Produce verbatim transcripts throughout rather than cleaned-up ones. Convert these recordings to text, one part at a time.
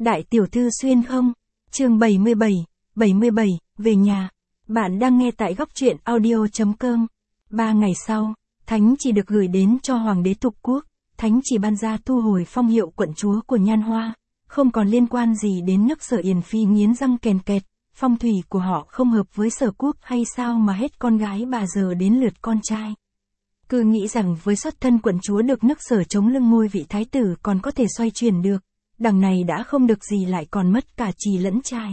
Đại tiểu thư xuyên không? Chương bảy mươi bảy, bảy mươi bảy, về nhà. Bạn đang nghe tại góc truyện audio chấm com. Ba ngày sau, thánh chỉ được gửi đến cho hoàng đế Thục Quốc, thánh chỉ ban ra thu hồi phong hiệu quận chúa của Nhan Hoa, không còn liên quan gì đến nước Sở Yển Phi nghiến răng kèn kẹt, phong thủy của họ không hợp với Sở Quốc hay sao mà hết con gái bà giờ đến lượt con trai. Cứ nghĩ rằng với xuất thân quận chúa được nước Sở chống lưng ngôi vị thái tử còn có thể xoay chuyển được, đằng này đã không được gì lại còn mất cả chì lẫn trai.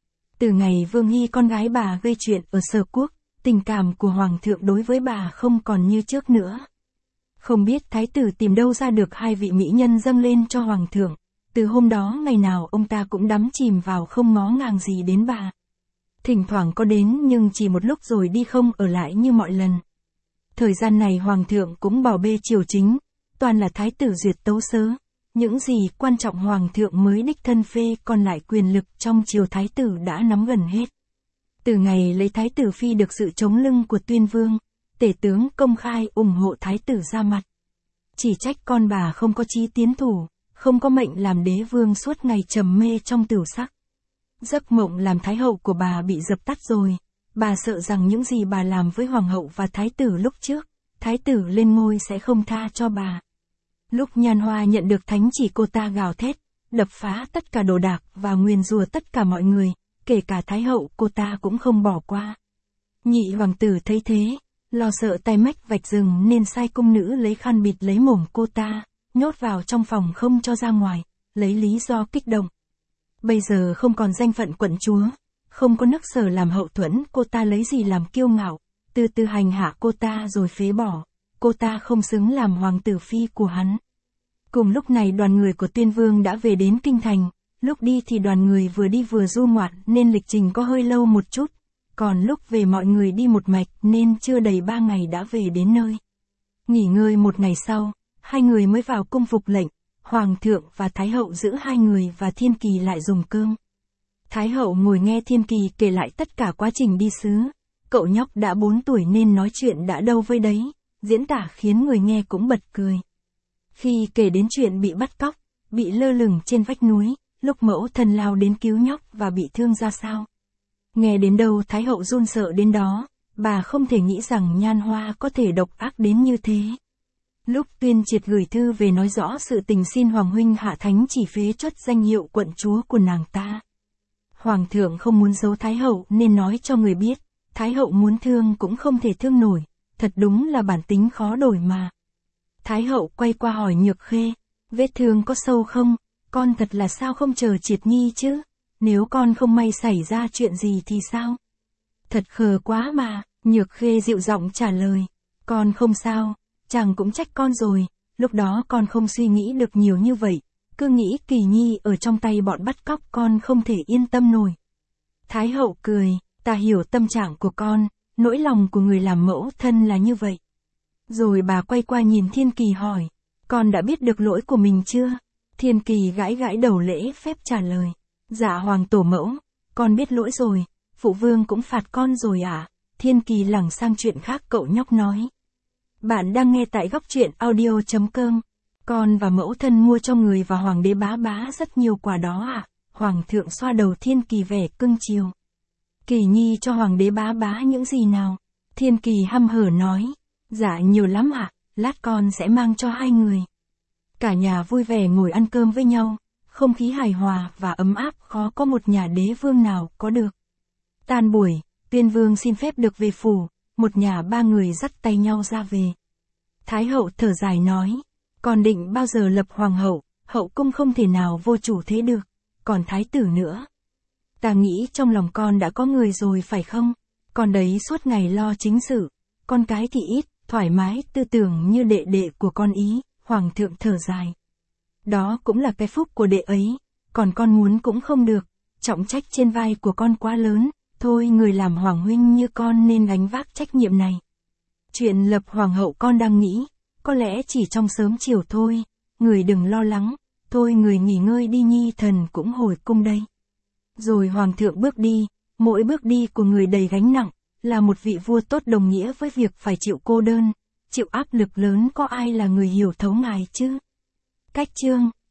Từ ngày Vương Hy con gái bà gây chuyện ở Sở Quốc, tình cảm của Hoàng thượng đối với bà không còn như trước nữa. Không biết thái tử tìm đâu ra được hai vị mỹ nhân dâng lên cho Hoàng thượng, từ hôm đó ngày nào ông ta cũng đắm chìm vào không ngó ngàng gì đến bà. Thỉnh thoảng có đến nhưng chỉ một lúc rồi đi không ở lại như mọi lần. Thời gian này Hoàng thượng cũng bảo bê triều chính, toàn là thái tử duyệt tấu sớ. Những gì quan trọng Hoàng thượng mới đích thân phê, còn lại quyền lực trong triều thái tử đã nắm gần hết. Từ ngày lấy thái tử phi được sự chống lưng của Tuyên Vương, tể tướng công khai ủng hộ thái tử ra mặt. Chỉ trách con bà không có chí tiến thủ, không có mệnh làm đế vương suốt ngày trầm mê trong tửu sắc. Giấc mộng làm thái hậu của bà bị dập tắt rồi, bà sợ rằng những gì bà làm với hoàng hậu và thái tử lúc trước, thái tử lên ngôi sẽ không tha cho bà. Lúc Nhan Hoa nhận được thánh chỉ, cô ta gào thét, đập phá tất cả đồ đạc và nguyền rủa tất cả mọi người, kể cả thái hậu cô ta cũng không bỏ qua. Nhị hoàng tử thấy thế, lo sợ tai mách vạch rừng nên sai cung nữ lấy khăn bịt lấy mồm cô ta, nhốt vào trong phòng không cho ra ngoài, lấy lý do kích động. Bây giờ không còn danh phận quận chúa, không có nước Sở làm hậu thuẫn, cô ta lấy gì làm kiêu ngạo, từ từ hành hạ cô ta rồi phế bỏ. Cô ta không xứng làm hoàng tử phi của hắn. Cùng lúc này đoàn người của Tuyên Vương đã về đến kinh thành, lúc đi thì đoàn người vừa đi vừa du ngoạn nên lịch trình có hơi lâu một chút, còn lúc về mọi người đi một mạch nên chưa đầy ba ngày đã về đến nơi. Nghỉ ngơi một ngày sau, hai người mới vào cung phục lệnh, Hoàng thượng và Thái hậu giữ hai người và Thiên Kỳ lại dùng cơm. Thái hậu ngồi nghe Thiên Kỳ kể lại tất cả quá trình đi sứ, cậu nhóc đã bốn tuổi nên nói chuyện đã đâu với đấy. Diễn tả khiến người nghe cũng bật cười. Khi kể đến chuyện bị bắt cóc, bị lơ lửng trên vách núi, lúc mẫu thân lao đến cứu nhóc và bị thương ra sao. Nghe đến đâu Thái hậu run sợ đến đó, bà không thể nghĩ rằng Nhan Hoa có thể độc ác đến như thế. Lúc Tuyên Triệt gửi thư về nói rõ sự tình xin Hoàng huynh hạ thánh chỉ phế truất danh hiệu quận chúa của nàng ta. Hoàng thượng không muốn giấu Thái hậu nên nói cho người biết, Thái hậu muốn thương cũng không thể thương nổi. Thật đúng là bản tính khó đổi mà. Thái hậu quay qua hỏi Nhược Khê, vết thương có sâu không? Con thật là sao không chờ Triệt Nhi chứ? Nếu con không may xảy ra chuyện gì thì sao? Thật khờ quá mà, Nhược Khê dịu giọng trả lời. Con không sao, chàng cũng trách con rồi, lúc đó con không suy nghĩ được nhiều như vậy. Cứ nghĩ Kỳ Nhi ở trong tay bọn bắt cóc con không thể yên tâm nổi. Thái hậu cười, ta hiểu tâm trạng của con. Nỗi lòng của người làm mẫu thân là như vậy. Rồi bà quay qua nhìn Thiên Kỳ hỏi, con đã biết được lỗi của mình chưa? Thiên Kỳ gãi gãi đầu lễ phép trả lời, dạ hoàng tổ mẫu, con biết lỗi rồi, phụ vương cũng phạt con rồi ạ. À? Thiên Kỳ lẳng sang chuyện khác, cậu nhóc nói. Bạn đang nghe tại góc truyện audio chấm com. Con và mẫu thân mua cho người và hoàng đế bá bá rất nhiều quà đó ạ. À? Hoàng thượng xoa đầu Thiên Kỳ vẻ cưng chiều. Kỳ Nhi cho hoàng đế bá bá những gì nào? Thiên Kỳ hăm hở nói, dạ nhiều lắm ạ, à, lát con sẽ mang cho hai người. Cả nhà vui vẻ ngồi ăn cơm với nhau, không khí hài hòa và ấm áp khó có một nhà đế vương nào có được. Tan buổi, Tuyên Vương xin phép được về phủ, một nhà ba người dắt tay nhau ra về. Thái hậu thở dài nói, con định bao giờ lập hoàng hậu, hậu cung không thể nào vô chủ thế được, còn thái tử nữa. Ta nghĩ trong lòng con đã có người rồi phải không? Con đấy suốt ngày lo chính sự, con cái thì ít, thoải mái tư tưởng như đệ đệ của con ý, hoàng thượng thở dài. Đó cũng là cái phúc của đệ ấy, còn con muốn cũng không được, trọng trách trên vai của con quá lớn, thôi người làm hoàng huynh như con nên gánh vác trách nhiệm này. Chuyện lập hoàng hậu con đang nghĩ, có lẽ chỉ trong sớm chiều thôi, người đừng lo lắng, thôi người nghỉ ngơi đi, nhi thần cũng hồi cung đây. Rồi hoàng thượng bước đi, mỗi bước đi của người đầy gánh nặng, là một vị vua tốt đồng nghĩa với việc phải chịu cô đơn, chịu áp lực lớn, có ai là người hiểu thấu ngài chứ? Cách chương